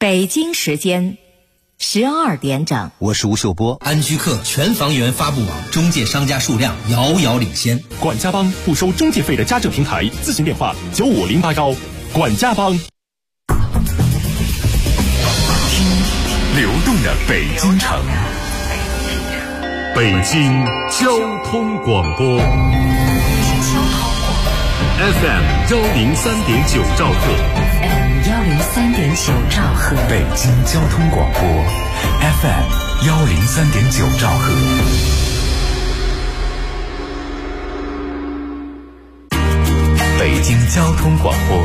北京时间12点整， 我是吴秀波。 安居客全房源发布网中介商家数量遥遥领先。 管家帮不收中介费的家政平台，咨询电话95081。管家帮。听流动的北京城，北京交通广播 FM103.9兆赫 103.9兆赫， 北京交通广播 FM103.9兆赫。北京交通广播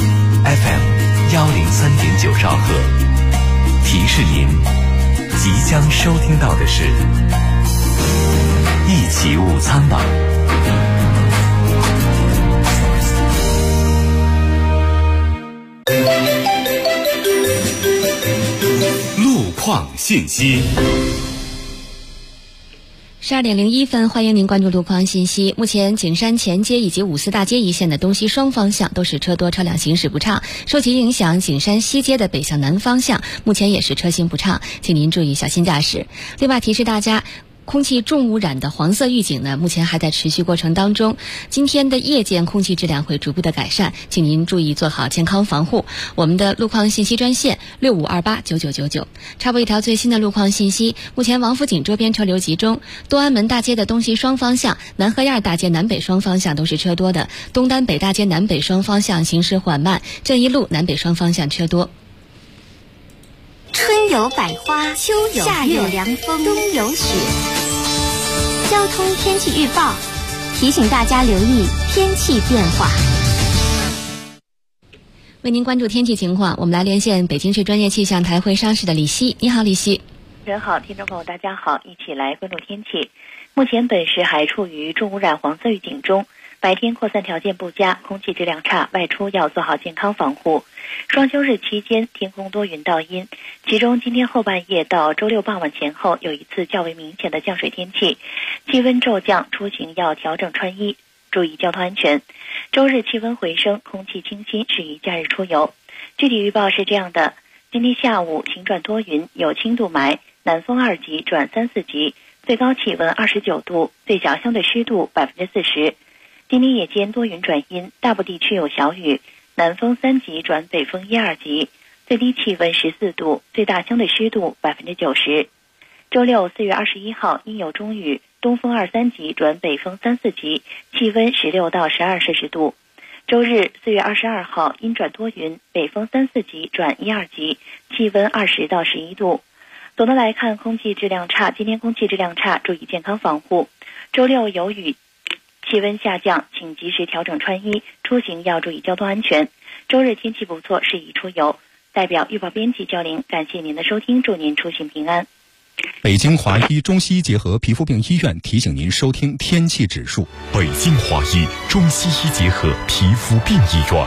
FM103.9兆赫，提示您即将收听到的是一起午餐吧。 路况信息。 12点01分，欢迎您关注路况信息。目前景山前街以及五四大街一线的东西双方向都是车多，车辆行驶不畅。受其影响，景山西街的北向南方向目前也是车行不畅，请您注意小心驾驶。另外提示大家，空气重污染的黄色预警呢，目前还在持续过程当中。今天的夜间空气质量会逐步的改善，请您注意做好健康防护。我们的路况信息专线65289999。插播一条最新的路况信息：目前王府井周边车流集中，东安门大街的东西双方向、南河沿大街南北双方向都是车多的，东单北大街南北双方向行驶缓慢，正一路南北双方向车多。 春有百花，秋有夏有凉风，冬有雪。交通天气预报提醒大家留意天气变化。 为您关注天气情况，我们来连线北京市专业气象台会商室的李希。你好，李希。 人好，听众朋友大家好，一起来关注天气。目前本市还处于重污染黄色预警中，白天扩散条件不佳，空气质量差，外出要做好健康防护。双休日期间天空多云到阴，其中今天后半夜到周六傍晚前后有一次较为明显的降水天气，气温骤降，出行要调整穿衣，注意交通安全。周日气温回升，空气清新，适宜假日出游。具体预报是这样的：今天下午晴转多云，有轻度霾，南风2级转3、4级，最高气温29度，最小相对湿度40%。今天夜间多云转阴，大部地区有小雨，南风3级转北风1、2级，最低气温14度，最大相对湿度90%。周六4月21号阴有中雨，东风2、3级转北风3、4级，气温16到12摄氏度。周日4月22号阴转多云，北风3、4级转1、2级，气温20到11度。总的来看，空气质量差，今天空气质量差，注意健康防护。周六有雨，气温下降，请及时调整穿衣，出行要注意交通安全。周日天气不错，适宜出游。代表预报编辑焦玲，感谢您的收听，祝您出行平安。 北京华医中西医结合皮肤病医院提醒您收听天气指数。 北京华医中西医结合皮肤病医院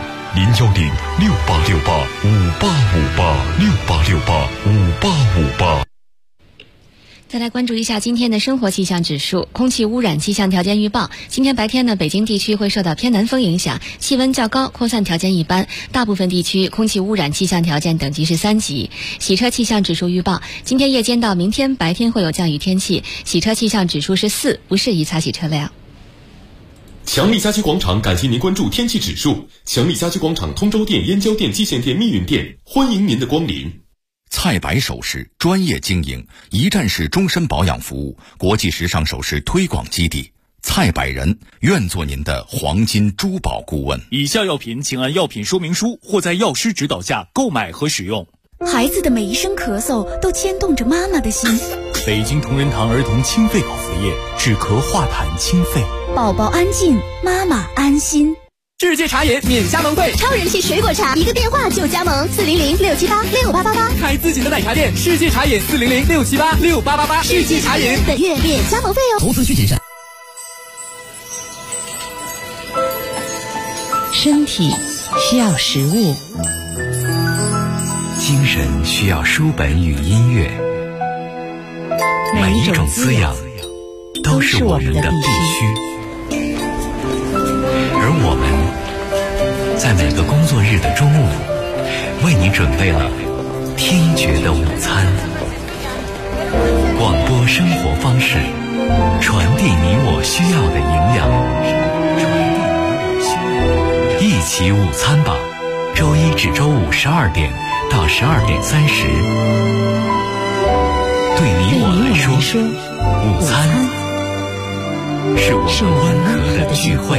，0106868585858，686858。 再来关注一下今天的生活气象指数。空气污染气象条件预报，今天白天呢，北京地区会受到偏南风影响，气温较高，扩散条件一般，大部分地区空气污染气象条件等级是3级。洗车气象指数预报，今天夜间到明天白天会有降雨天气，洗车气象指数是4，不适宜擦洗车辆。 强力家居广场感谢您关注天气指数。强力家居广场通州店、燕郊店、蓟县店、密云店，欢迎您的光临。 蔡白首饰专业经营，一站式终身保养服务，国际时尚首饰推广基地。蔡百人愿做您的黄金珠宝顾问。 以下药品请按药品说明书或在药师指导下购买和使用。 孩子的每一声咳嗽都牵动着妈妈的心。 北京同仁堂儿童清肺口服液，止咳化痰清肺。 宝宝安静，妈妈安心。 世界茶饮免加盟费， 超人气水果茶，一个电话就加盟，400-678-6888， 开自己的奶茶店，世界茶饮400-678-6888，世界茶饮本月免加盟费哦。 投资需谨慎。 身体需要食物， 精神需要书本与音乐，每一种滋养都是我们的必须。而我们在每个工作日的中午，为你准备了听觉的午餐。广播生活方式，传递你我需要的营养。一起午餐吧，周一至周五12点到12点30。对你我来说，午餐是我们温和的聚会。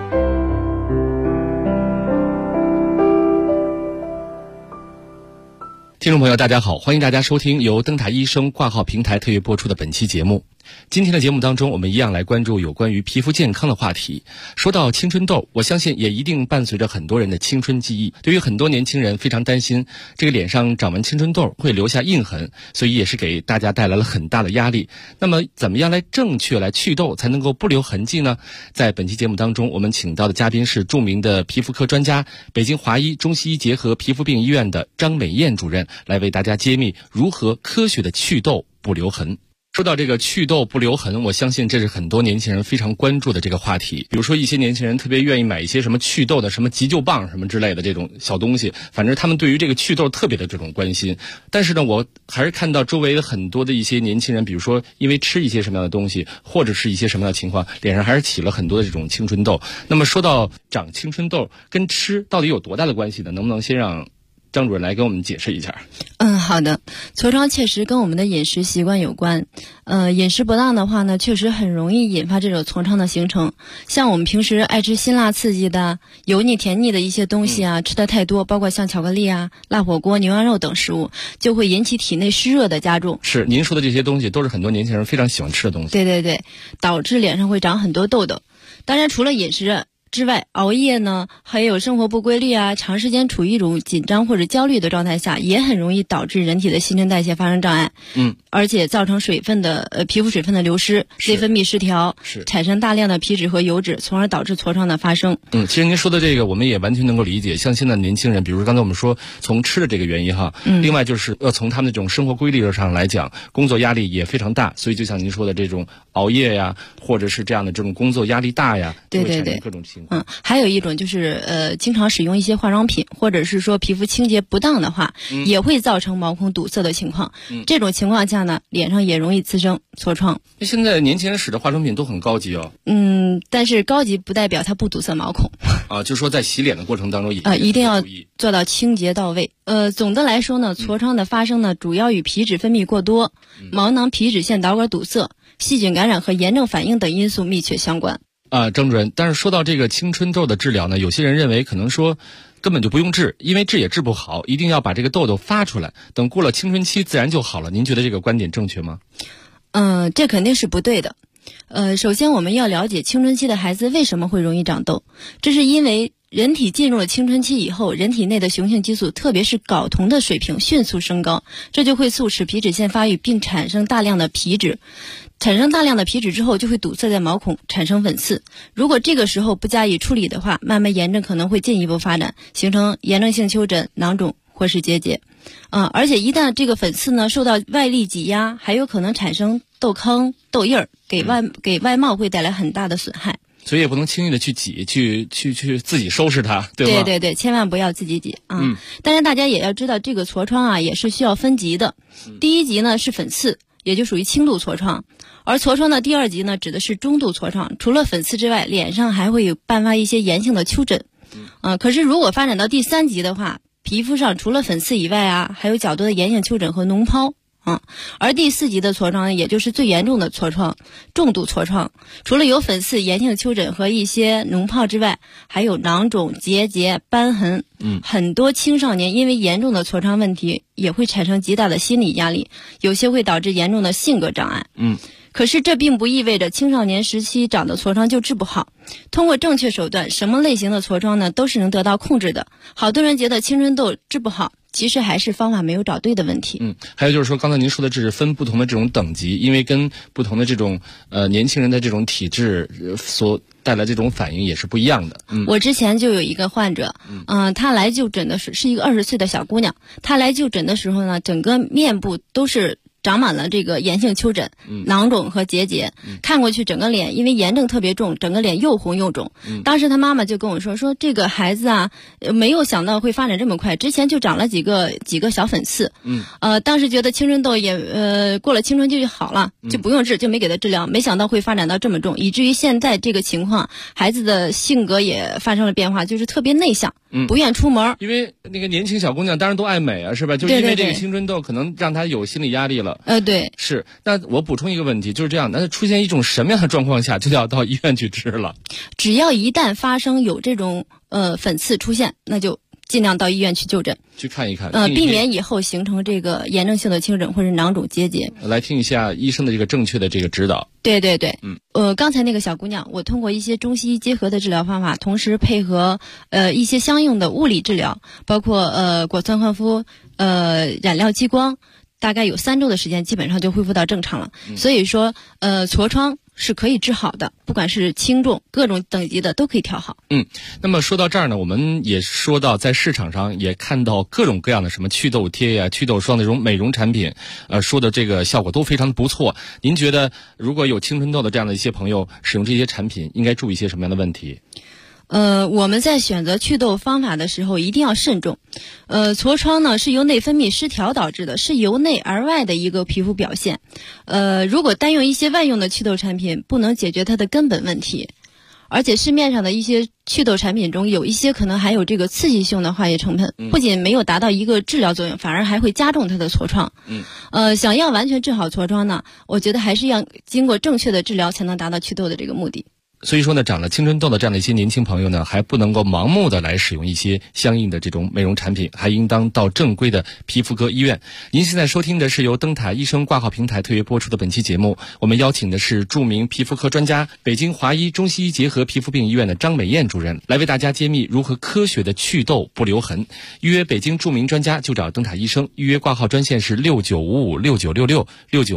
听众朋友大家好，欢迎大家收听由灯塔医生挂号平台特约播出的本期节目。今天的节目当中，我们一样来关注有关于皮肤健康的话题。说到青春痘，我相信也一定伴随着很多人的青春记忆。对于很多年轻人非常担心这个脸上长完青春痘会留下印痕，所以也是给大家带来了很大的压力。那么怎么样来正确来祛痘才能够不留痕迹呢？在本期节目当中，我们请到的嘉宾是著名的皮肤科专家，北京华医中西医结合皮肤病医院的张美燕主任，来为大家揭秘如何科学的祛痘不留痕。说到这个祛痘不留痕，我相信这是很多年轻人非常关注的这个话题。比如说一些年轻人特别愿意买一些什么祛痘的什么急救棒什么之类的这种小东西，反正他们对于这个祛痘特别的这种关心。但是呢，我还是看到周围的很多的一些年轻人，比如说因为吃一些什么样的东西，或者是一些什么样的情况，脸上还是起了很多的这种青春痘。那么说到长青春痘跟吃到底有多大的关系呢？能不能先让张主任来给我们解释一下？ 好的。痤疮确实跟我们的饮食习惯有关。饮食不当的话呢，确实很容易引发这种痤疮的形成。像我们平时爱吃辛辣刺激的、油腻甜腻的一些东西啊，吃的太多，包括像巧克力啊、辣火锅、牛羊肉等食物，就会引起体内湿热的加重。 是，您说的这些东西都是很多年轻人非常喜欢吃的东西。 对对对，导致脸上会长很多痘痘。当然，除了饮食之外，熬夜呢，还有生活不规律啊，长时间处于一种紧张或者焦虑的状态下，也很容易导致人体的新陈代谢发生障碍。而且造成水分的皮肤水分的流失，内分泌失调，产生大量的皮脂和油脂，从而导致痤疮的发生。 其实您说的这个我们也完全能够理解。像现在年轻人，比如说刚才我们说从吃的这个原因哈，另外就是要从他们这种生活规律上来讲，工作压力也非常大，所以就像您说的这种熬夜呀，或者是这样的这种工作压力大呀， 对对对， 各种情况。 还有一种就是经常使用一些化妆品，或者是说皮肤清洁不当的话，也会造成毛孔堵塞的情况。这种情况下呢，脸上也容易滋生痤疮。 现在年轻人使的化妆品都很高级哦。 但是高级不代表它不堵塞毛孔。 就是说在洗脸的过程当中一定要做到清洁到位。总的来说呢，痤疮的发生呢，主要与皮脂分泌过多、毛囊皮脂腺导管堵塞、细菌感染和炎症反应等因素密切相关。 张主任，但是说到这个青春痘的治疗呢，有些人认为可能说根本就不用治，因为治也治不好，一定要把这个痘痘发出来，等过了青春期自然就好了。您觉得这个观点正确吗？ 这肯定是不对的。首先我们要了解青春期的孩子为什么会容易长痘，这是因为人体进入了青春期以后，人体内的雄性激素，特别是睾酮的水平迅速升高，这就会促使皮脂腺发育，并产生大量的皮脂。产生大量的皮脂之后，就会堵塞在毛孔，产生粉刺。如果这个时候不加以处理的话，慢慢炎症可能会进一步发展，形成炎症性丘疹、囊肿或是结节。而且一旦这个粉刺呢受到外力挤压，还有可能产生痘坑、痘印儿，给外貌会带来很大的损害。 所以也不能轻易的去挤，去自己收拾它，对吗？ 对，千万不要自己挤啊！但是大家也要知道，这个痤疮啊也是需要分级的。第一级呢是粉刺，也就属于轻度痤疮。而痤疮的第二级呢，指的是中度痤疮，除了粉刺之外，脸上还会有伴发一些炎性的丘疹。可是如果发展到第三级的话，皮肤上除了粉刺以外啊，还有较多的炎性丘疹和脓疱。而第四级的痤疮呢，也就是最严重的痤疮，重度痤疮，除了有粉刺、炎性丘疹和一些脓疱之外，还有囊肿、结节、瘢痕。很多青少年因为严重的痤疮问题，也会产生极大的心理压力，有些会导致严重的性格障碍。可是这并不意味着青少年时期长的痤疮就治不好。通过正确手段，什么类型的痤疮呢，都是能得到控制的。好多人觉得青春痘治不好，其实还是方法没有找对的问题。 还有就是说，刚才您说的这是分不同的这种等级，因为跟不同的这种年轻人的这种体质所带来这种反应也是不一样的。 我之前就有一个患者，她来就诊的是一个20岁的小姑娘，她来就诊的时候呢，整个面部都是长满了这个炎性丘疹、囊肿和结节，看过去整个脸因为炎症特别重，整个脸又红又肿。当时他妈妈就跟我说这个孩子啊，没有想到会发展这么快，之前就长了几个小粉刺。当时觉得青春痘也过了青春期就好了，就不用治，就没给他治疗，没想到会发展到这么重，以至于现在这个情况，孩子的性格也发生了变化，就是特别内向，不愿出门。 因为那个年轻小姑娘当然都爱美啊，是吧？就是因为这个青春痘可能让她有心理压力了。 对， 是。那我补充一个问题，就是这样，那出现一种什么样的状况下就要到医院去治了？ 只要一旦发生有这种粉刺出现，那就尽量到医院去就诊，去看一看， 避免以后形成这个炎症性的丘疹或者囊肿结节。 来听一下医生的这个正确的这个指导。 对，刚才那个小姑娘，我通过一些中西医结合的治疗方法，同时配合一些相应的物理治疗，包括果酸焕肤、染料激光，大概有3周的时间，基本上就恢复到正常了。所以说，痤疮是可以治好的，不管是轻重各种等级的都可以调好。 那么说到这儿呢，我们也说到在市场上也看到各种各样的什么祛痘贴呀、祛痘霜的这种美容产品，说的这个效果都非常的不错。您觉得如果有青春痘的这样的一些朋友使用这些产品，应该注意一些什么样的问题？ 我们在选择祛痘方法的时候一定要慎重。痤疮呢是由内分泌失调导致的，是由内而外的一个皮肤表现。如果单用一些外用的祛痘产品，不能解决它的根本问题。而且市面上的一些祛痘产品中有一些可能还有这个刺激性的化学成分，不仅没有达到一个治疗作用，反而还会加重它的痤疮。想要完全治好痤疮呢，我觉得还是要经过正确的治疗才能达到祛痘的这个目的。 所以说呢，长了青春痘的这样的一些年轻朋友呢，还不能够盲目的来使用一些相应的这种美容产品，还应当到正规的皮肤科医院。您现在收听的是由灯塔医生挂号平台特约播出的本期节目，我们邀请的是著名皮肤科专家、北京华医中西医结合皮肤病医院的张美燕主任，来为大家揭秘如何科学的祛痘不留痕。预约北京著名专家就找灯塔医生，预约挂号专线是69556966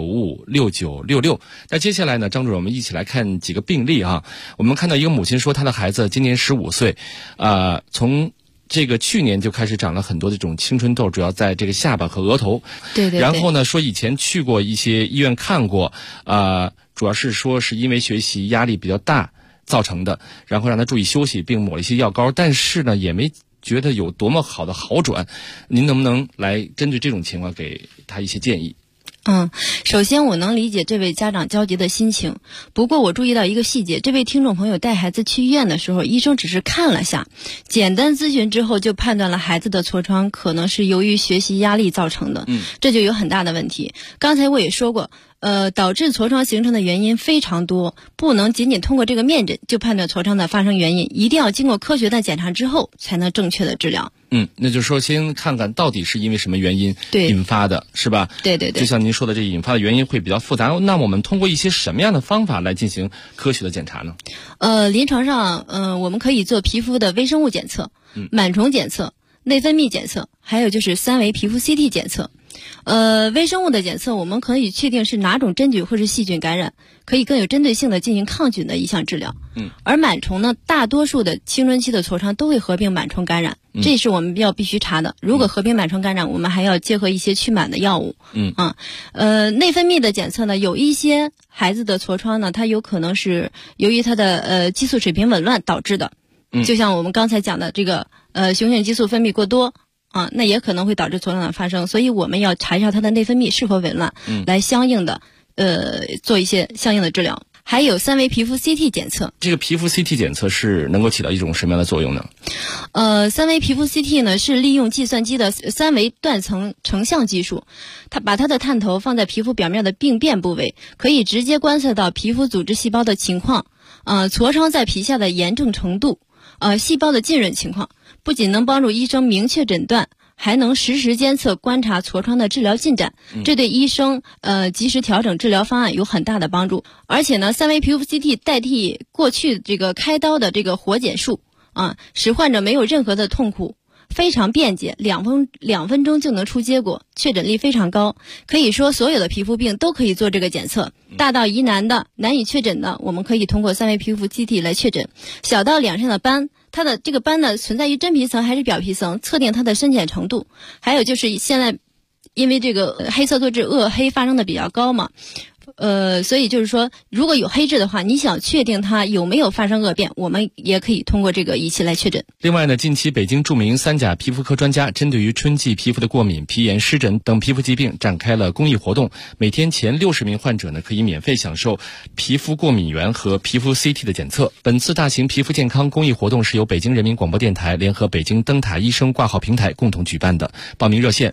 69556966。那接下来呢，张主任，我们一起来看几个病例啊。我们看到一个母亲说，她的孩子今年15岁，从这个去年就开始长了很多这种青春痘，主要在这个下巴和额头。 对。 然后呢，说以前去过一些医院看过，主要是说是因为学习压力比较大造成的，然后让他注意休息，并抹了一些药膏，但是呢，也没觉得有多么好的好转。您能不能来针对这种情况给他一些建议？ 首先我能理解这位家长焦急的心情，不过我注意到一个细节，这位听众朋友带孩子去医院的时候，医生只是看了下，简单咨询之后就判断了孩子的痤疮可能是由于学习压力造成的，这就有很大的问题。刚才我也说过，导致痤疮形成的原因非常多，不能仅仅通过这个面诊就判断痤疮的发生原因，一定要经过科学的检查之后才能正确的治疗。 那就是说先看看到底是因为什么原因引发的，是吧？ 对。 就像您说的，这引发的原因会比较复杂。那我们通过一些什么样的方法来进行科学的检查呢？ 临床上，我们可以做皮肤的微生物检测、螨虫检测、内分泌检测，还有就是3维皮肤 CT 检测。微生物的检测，我们可以确定是哪种真菌或是细菌感染，可以更有针对性的进行抗菌的一项治疗。而螨虫呢，大多数的青春期的痤疮都会合并螨虫感染，这是我们必须查的。如果合并螨虫感染，我们还要结合一些驱螨的药物。内分泌的检测呢，有一些孩子的痤疮呢，它有可能是由于他的激素水平紊乱导致的，就像我们刚才讲的这个雄性激素分泌过多。那也可能会导致痤疮的发生，所以我们要查一下它的内分泌是否紊乱，来相应的做一些相应的治疗。还有3维皮肤 CT 检测，这个皮肤 CT 检测是能够起到一种什么样的作用呢 ？3维皮肤 CT 呢是利用计算机的3维断层成像技术，它把它的探头放在皮肤表面的病变部位，可以直接观测到皮肤组织细胞的情况，痤疮在皮下的炎症程度，细胞的浸润情况。不仅能帮助医生明确诊断，还能实时监测观察痤疮的治疗进展，这对医生及时调整治疗方案有很大的帮助。而且呢，3维皮肤 CT 代替过去这个开刀的这个活检术使患者没有任何的痛苦，非常便捷，2分钟就能出结果，确诊率非常高。可以说所有的皮肤病都可以做这个检测，大到疑难的、难以确诊的，我们可以通过3维皮肤 CT 来确诊。小到脸上的斑，它的这个斑呢存在于真皮层还是表皮层，测定它的深浅程度。还有就是现在因为这个黑色素质恶黑发生的比较高嘛。所以就是说，如果有黑痣的话，你想确定它有没有发生恶变，我们也可以通过这个仪器来确诊。 另外呢，近期北京著名3甲皮肤科专家针对于春季皮肤的过敏、皮炎、湿疹等皮肤疾病展开了公益活动，每天前60名患者呢可以免费享受皮肤过敏原和皮肤 CT 的检测。本次大型皮肤健康公益活动是由北京人民广播电台联合北京灯塔医生挂号平台共同举办的，报名热线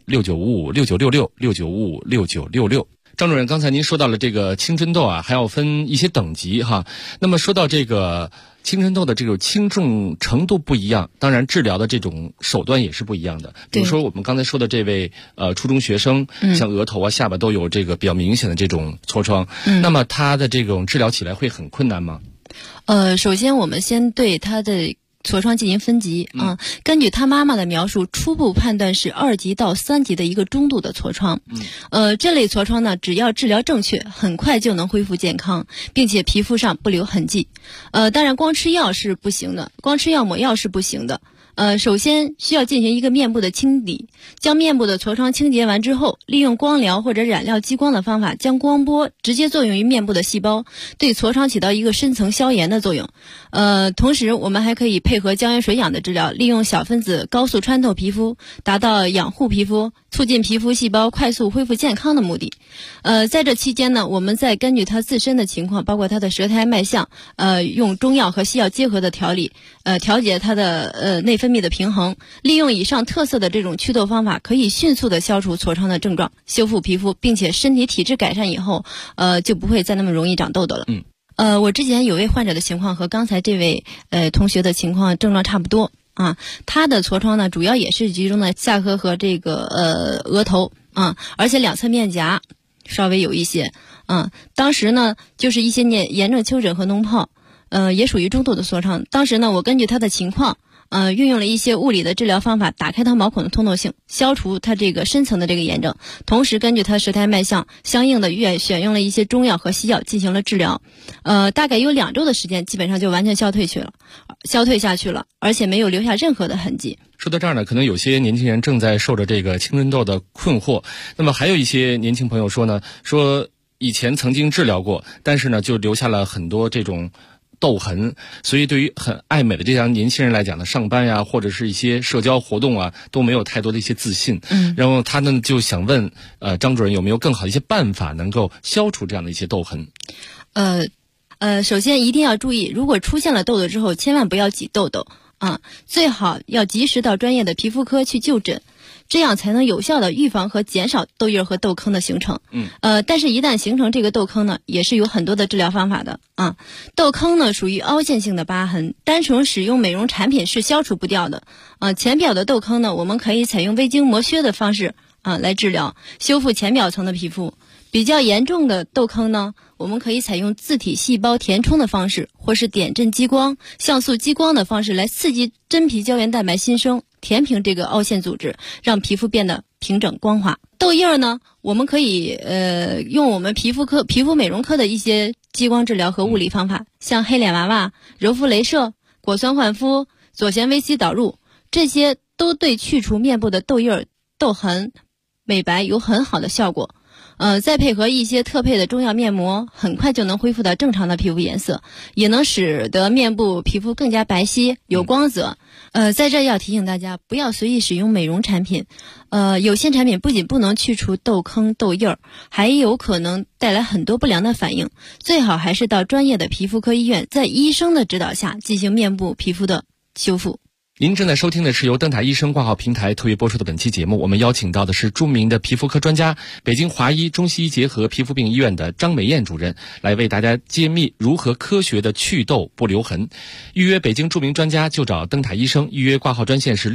695569666966。张主任，刚才您说到了这个青春痘啊，还要分一些等级哈。那么说到这个青春痘的这种轻重程度不一样，当然治疗的这种手段也是不一样的。比如说我们刚才说的这位初中学生，像额头啊、下巴都有这个比较明显的这种痤疮，那么他的这种治疗起来会很困难吗？ 首先我们先对他的痤疮进行分级啊，根据他妈妈的描述，初步判断是2级到3级的一个中度的痤疮。这类痤疮呢，只要治疗正确，很快就能恢复健康，并且皮肤上不留痕迹。当然光吃药是不行的，光吃药抹药是不行的。首先需要进行一个面部的清理，将面部的痤疮清洁完之后，利用光疗或者染料激光的方法，将光波直接作用于面部的细胞，对痤疮起到一个深层消炎的作用。同时我们还可以配合胶原水养的治疗，利用小分子高速穿透皮肤，达到养护皮肤、促进皮肤细胞快速恢复健康的目的。在这期间呢，我们再根据他自身的情况，包括他的舌苔脉象，用中药和西药结合的调理，调节他的内分泌的平衡，利用以上特色的这种祛痘方法，可以迅速的消除痤疮的症状，修复皮肤，并且身体体质改善以后，就不会再那么容易长痘痘了。我之前有位患者的情况和刚才这位同学的情况症状差不多啊，他的痤疮呢主要也是集中在下颌和这个额头啊，而且两侧面颊稍微有一些啊。当时呢就是一些炎症丘疹和脓疱，也属于中度的痤疮。当时呢我根据他的情况，运用了一些物理的治疗方法，打开它毛孔的通透性，消除它这个深层的这个炎症，同时根据它舌苔脉象，相应的选用了一些中药和西药进行了治疗。大概有2周的时间，基本上就完全消退下去了，而且没有留下任何的痕迹。 说到这儿呢，可能有些年轻人正在受着这个青春痘的困惑，那么还有一些年轻朋友说呢，说以前曾经治疗过，但是呢就留下了很多这种痘痕，所以对于很爱美的这样年轻人来讲呢，上班呀或者是一些社交活动啊都没有太多的一些自信。然后他呢就想问张主任有没有更好的一些办法能够消除这样的一些痘痕？ 首先一定要注意，如果出现了痘痘之后，千万不要挤痘痘啊，最好要及时到专业的皮肤科去就诊，这样才能有效的预防和减少痘印和痘坑的形成。但是一旦形成这个痘坑呢，也是有很多的治疗方法的啊。痘坑呢属于凹陷性的疤痕，单纯使用美容产品是消除不掉的啊。浅表的痘坑呢，我们可以采用微晶磨削的方式来治疗，修复浅表层的皮肤。比较严重的痘坑呢，我们可以采用自体细胞填充的方式，或是点阵激光、像素激光的方式来刺激真皮胶原蛋白新生，填平这个凹陷组织，让皮肤变得平整光滑。痘印呢，我们可以用我们皮肤美容科的一些激光治疗和物理方法，像黑脸娃娃、柔肤镭射、果酸焕肤、左旋微吸导入，这些都对去除面部的痘印、痘痕、美白有很好的效果。再配合一些特配的中药面膜，很快就能恢复到正常的皮肤颜色，也能使得面部皮肤更加白皙有光泽。在这要提醒大家，不要随意使用美容产品。有些产品不仅不能去除痘坑痘印儿，还有可能带来很多不良的反应。最好还是到专业的皮肤科医院，在医生的指导下进行面部皮肤的修复。 您正在收听的是由灯塔医生挂号平台特约播出的本期节目，我们邀请到的是著名的皮肤科专家，北京华医中西医结合皮肤病医院的张美燕主任，来为大家揭秘如何科学的祛痘不留痕。预约北京著名专家就找灯塔医生，预约挂号专线是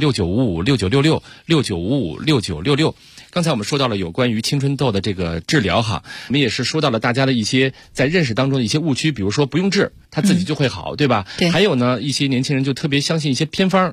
695569666966。刚才我们说到了有关于青春痘的这个治疗哈，我们也是说到了大家的一些在认识当中的一些误区，比如说不用治它自己就会好，对吧？ 对。 还有呢，一些年轻人就特别相信一些偏方，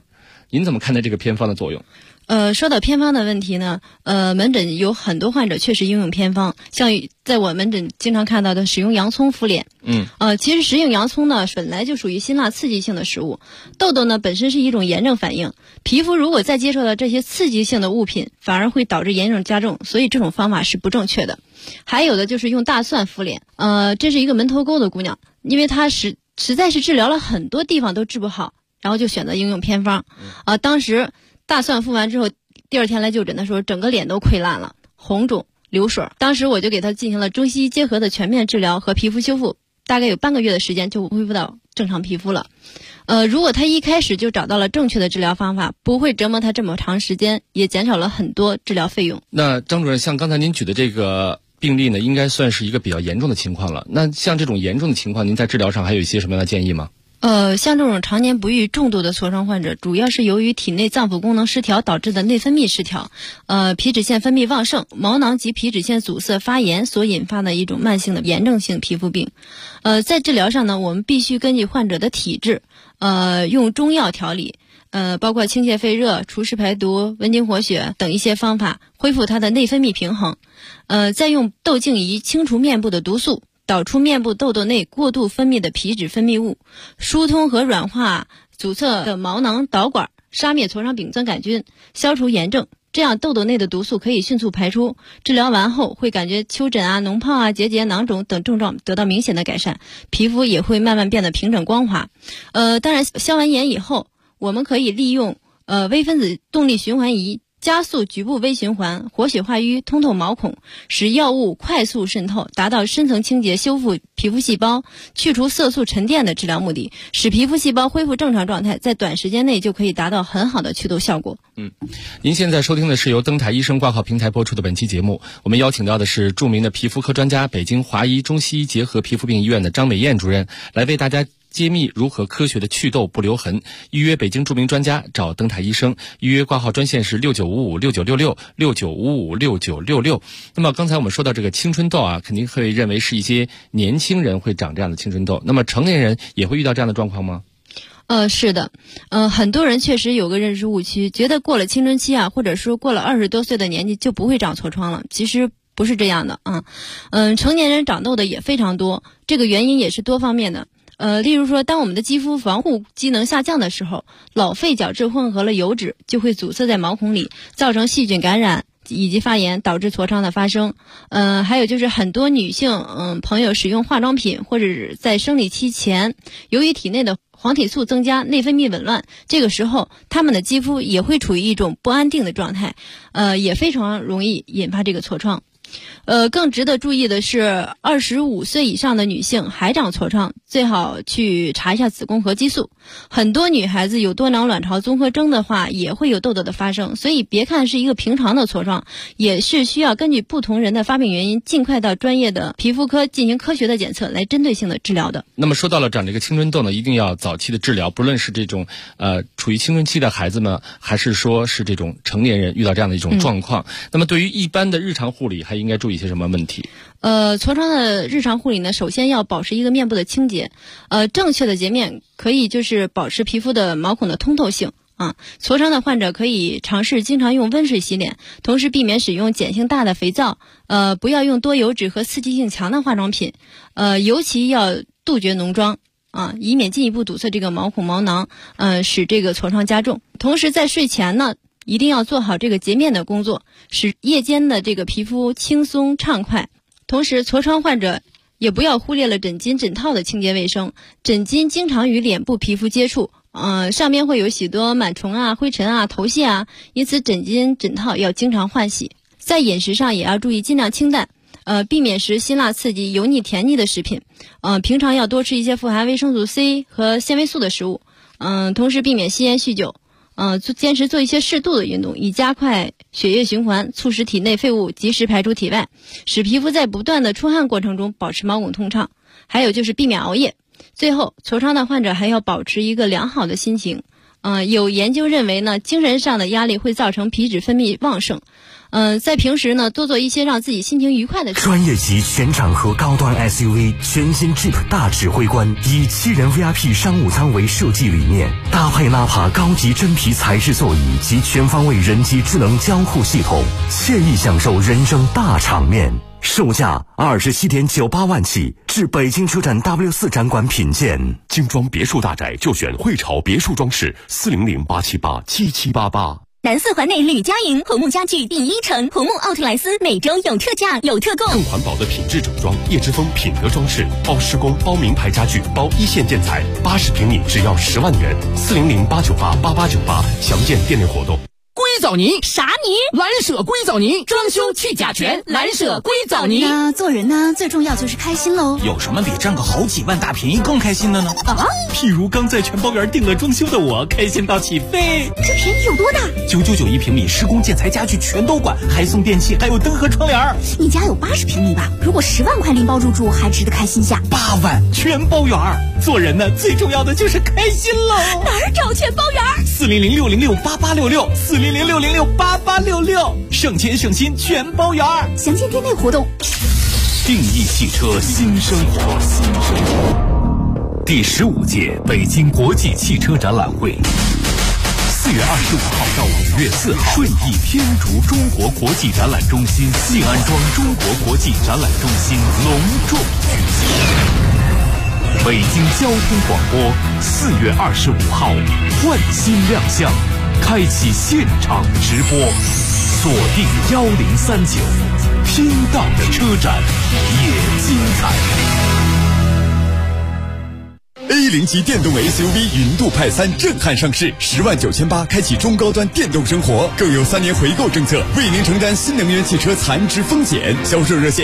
您怎么看待这个偏方的作用？ 说到偏方的问题呢，门诊有很多患者确实应用偏方，像在我门诊经常看到的使用洋葱敷脸。其实食用洋葱呢，本来就属于辛辣刺激性的食物，痘痘呢本身是一种炎症反应，皮肤如果再接受到这些刺激性的物品，反而会导致炎症加重，所以这种方法是不正确的。还有的就是用大蒜敷脸，这是一个门头沟的姑娘，因为她实在是治疗了很多地方都治不好，然后就选择应用偏方。当时大蒜敷完之后，第二天来就诊的时候，整个脸都溃烂了，红肿流水。当时我就给他进行了中西医结合的全面治疗和皮肤修复，大概有半个月的时间就恢复到正常皮肤了。如果他一开始就找到了正确的治疗方法，不会折磨他这么长时间，也减少了很多治疗费用。 那张主任，像刚才您举的这个病例呢，应该算是一个比较严重的情况了。那像这种严重的情况，您在治疗上还有一些什么样的建议吗？ 像这种常年不愈重度的痤疮患者，主要是由于体内脏腑功能失调导致的内分泌失调，皮脂腺分泌旺盛，毛囊及皮脂腺阻塞发炎所引发的一种慢性的炎症性皮肤病。在治疗上呢，我们必须根据患者的体质，用中药调理，包括清泻肺热、除湿排毒、温经活血等一些方法，恢复它的内分泌平衡。再用窦镜仪清除面部的毒素，导出面部痘痘内过度分泌的皮脂分泌物，疏通和软化阻塞的毛囊导管，杀灭痤疮丙酸杆菌，消除炎症。这样痘痘内的毒素可以迅速排出，治疗完后会感觉丘疹啊、脓疱啊、结节、囊肿等症状得到明显的改善，皮肤也会慢慢变得平整光滑。当然消完炎以后，我们可以利用微分子动力循环仪加速局部微循环，活血化瘀，通透毛孔，使药物快速渗透，达到深层清洁、修复皮肤细胞、去除色素沉淀的治疗目的，使皮肤细胞恢复正常状态，在短时间内就可以达到很好的祛痘效果。 您现在收听的是由灯台医生挂号平台播出的本期节目，我们邀请到的是著名的皮肤科专家，北京华医中西医结合皮肤病医院的张美燕主任，来为大家揭秘如何科学的祛痘不留痕。预约北京著名专家找灯台医生，预约挂号专线是69556966 69556966。那么刚才我们说到这个青春痘啊，肯定会认为是一些年轻人会长这样的青春痘，那么成年人也会遇到这样的状况吗？ 是的，很多人确实有个认识误区，觉得过了青春期啊，或者说过了20多岁的年纪就不会长痤疮了，其实不是这样的啊。成年人长痘的也非常多，这个原因也是多方面的。例如说，当我们的肌肤防护机能下降的时候，老废角质混合了油脂，就会阻塞在毛孔里，造成细菌感染以及发炎，导致痤疮的发生。还有就是很多女性朋友使用化妆品或者是在生理期前，由于体内的黄体素增加，内分泌紊乱，这个时候她们的肌肤也会处于一种不安定的状态，也非常容易引发这个痤疮。更值得注意的是，25岁以上的女性还长痤疮，最好去查一下子宫和激素。很多女孩子有多囊卵巢综合征的话，也会有痘痘的发生，所以别看是一个平常的痤疮，也是需要根据不同人的发病原因，尽快到专业的皮肤科进行科学的检测，来针对性的治疗的。 那么说到了长这个青春痘呢，一定要早期的治疗，不论是这种处于青春期的孩子们，还是说是这种成年人遇到这样的一种状况，那么对于一般的日常护理还应该注意一些什么问题？ 痤疮的日常护理呢，首先要保持一个面部的清洁，正确的洁面可以就是保持皮肤的毛孔的通透性啊。痤疮的患者可以尝试经常用温水洗脸，同时避免使用碱性大的肥皂，不要用多油脂和刺激性强的化妆品，尤其要杜绝浓妆啊，以免进一步堵塞这个毛孔毛囊，使这个痤疮加重。同时在睡前呢，一定要做好这个洁面的工作，使夜间的这个皮肤轻松畅快。同时痤疮患者也不要忽略了枕巾枕套的清洁卫生，枕巾经常与脸部皮肤接触，上面会有许多螨虫啊、灰尘啊、头屑啊，因此枕巾枕套要经常换洗。在饮食上也要注意尽量清淡，避免食辛辣刺激、油腻甜腻的食品，平常要多吃一些富含维生素 C 和纤维素的食物，同时避免吸烟酗酒，坚持做一些适度的运动，以加快血液循环，促使体内废物及时排出体外，使皮肤在不断的出汗过程中保持毛孔通畅。还有就是避免熬夜。最后，痤疮的患者还要保持一个良好的心情。有研究认为呢，精神上的压力会造成皮脂分泌旺盛， 在平时呢多做一些让自己心情愉快的事。 专业级全场合高端 SUV 全新 Jeep 大指挥官，以7人 VIP 商务舱为设计理念，搭配纳帕高级真皮材质座椅及全方位人机智能交互系统，惬意享受人生大场面。售价27.98万起，至北京车站 W4 展馆品鉴。 精装别墅大宅就选汇潮别墅装饰，400-878-7788。 南四环内吕家营红木家具第1城，红木奥特莱斯每周有特价有特供， 更环保的品质整装，叶之峰品德装饰包施工、包名牌家具、包一线建材，80平米只要10万元，400-898-8898，详见店内活动。 硅藻泥啥泥？ 蓝舍硅藻泥，装修去甲醛，蓝舍硅藻泥。 做人呢，最重要就是开心喽。 有什么比占个好几万大便宜更开心的呢？譬如刚在全包园订了装修的我，开心到起飞。 这便宜有多大 ？999一平米，施工建材家具全都管，还送电器，还有灯和窗帘。 你家有80平米吧？如果10万块拎包入住，还值得开心下。 8万全包园，做人呢，最重要的就是开心喽。 哪儿找全包园 ？400-606-8866，400-606-8866，省钱省心全包园。 详见店内活动。 定义汽车新生活。第15届北京国际汽车展览会，4月25号到5月4号，顺义天竺中国国际展览中心静安庄中国国际展览中心隆重举行。北京交通广播4月25号换新亮相，开启现场直播，锁定1039，听到的车展也精彩。 A0级电动 SUV 云度派3震撼上市，10.98万开启中高端电动生活，更有3年回购政策，为您承担新能源汽车残值风险。销售热线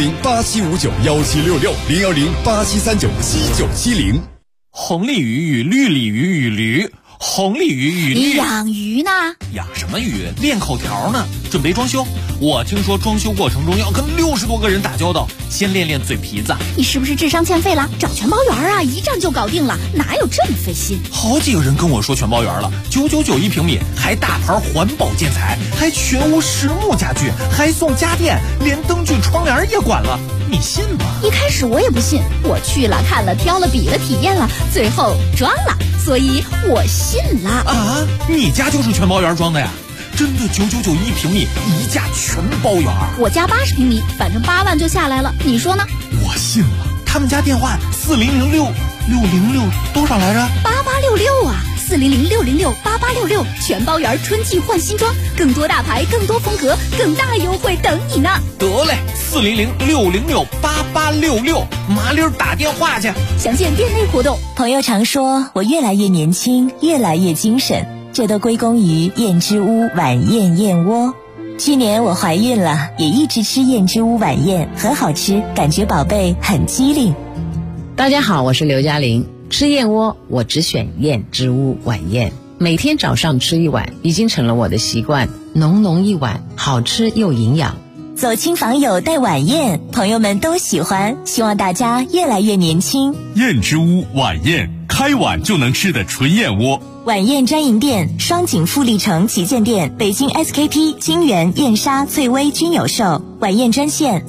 010-8759-1766，010-8739-7970。 红鲤鱼与绿鲤鱼与驴，红鲤鱼与绿。 你养鱼呢？ 养什么鱼？练口条呢，准备装修。我听说装修过程中要跟60多个人打交道，先练练嘴皮子。 你是不是智商欠费了？找全包园啊，一站就搞定了，哪有这么费心？ 好几个人跟我说全包园了，999一平米，还大牌环保建材，还全屋实木家具，还送家电，连灯具窗帘也管了，你信吗？ 一开始我也不信，我去了看了挑了比了体验了，最后装了，所以我信了。 啊，你家就是全包园装的呀？真的999一平米，一价全包园。 我家80平米，反正8万就下来了，你说呢？ 我信了。他们家电话4006606多少来着 ？8866啊，400668866，全包园春季换新装，更多大牌，更多风格，更大优惠等你呢。 得嘞，400668866，麻溜打电话去。 详见店内活动。 朋友常说我越来越年轻，越来越精神，这都归功于燕之屋晚宴燕窝。去年我怀孕了，也一直吃燕之屋晚宴，很好吃，感觉宝贝很机灵。 大家好，我是刘嘉玲。吃燕窝我只选燕之屋晚宴，每天早上吃一碗，已经成了我的习惯，浓浓一碗，好吃又营养。 走亲访友带晚宴，朋友们都喜欢，希望大家越来越年轻。 燕之屋晚宴，开碗就能吃的纯燕窝。 晚宴专营店：双井富力城旗舰店、北京 SKP、金源、燕莎、翠微均有售。晚宴专线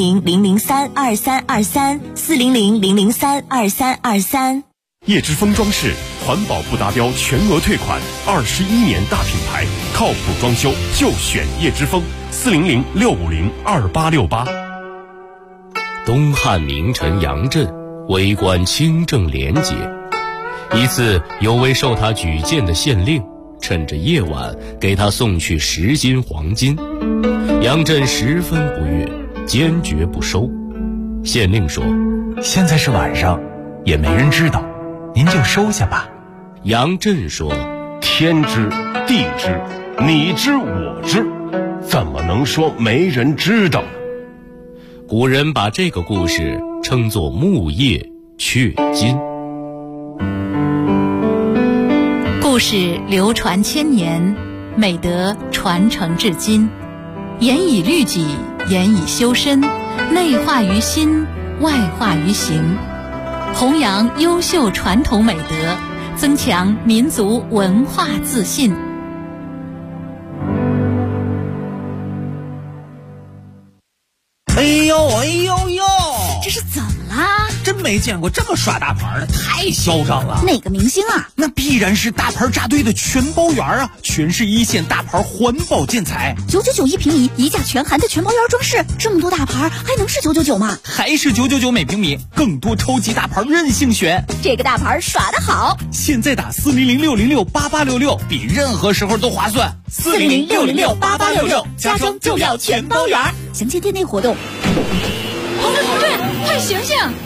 400-003-2323，400-003-2323。 叶之峰装饰，环保不达标全额退款，21年大品牌，靠谱装修就选叶之峰，400-650-2868。 东汉名臣杨震为官清正廉洁，一次有位受他举荐的县令趁着夜晚给他送去10斤黄金，杨震十分不悦，坚决不收。县令说： 现在是晚上，也没人知道，您就收下吧。 杨震说： 天知地知，你知我知，怎么能说没人知道呢？ 古人把这个故事称作木叶雀金。 故事流传千年，美德传承至今，严以律己，严以修身，内化于心，外化于行，弘扬优秀传统美德，增强民族文化自信。 没见过这么耍大牌的，太嚣张了。 哪个明星啊？ 那必然是大牌扎堆的全包园啊，全是一线大牌环保建材 ，999一平米，一价全含的全包园装饰，这么多大牌还能是999吗？ 还是999每平米，更多超级大牌任性选。 这个大牌耍得好， 现在打400-606-8866，比任何时候都划算。 400-606-8866，家装就要全包园。详见店内活动。 同志，快醒醒！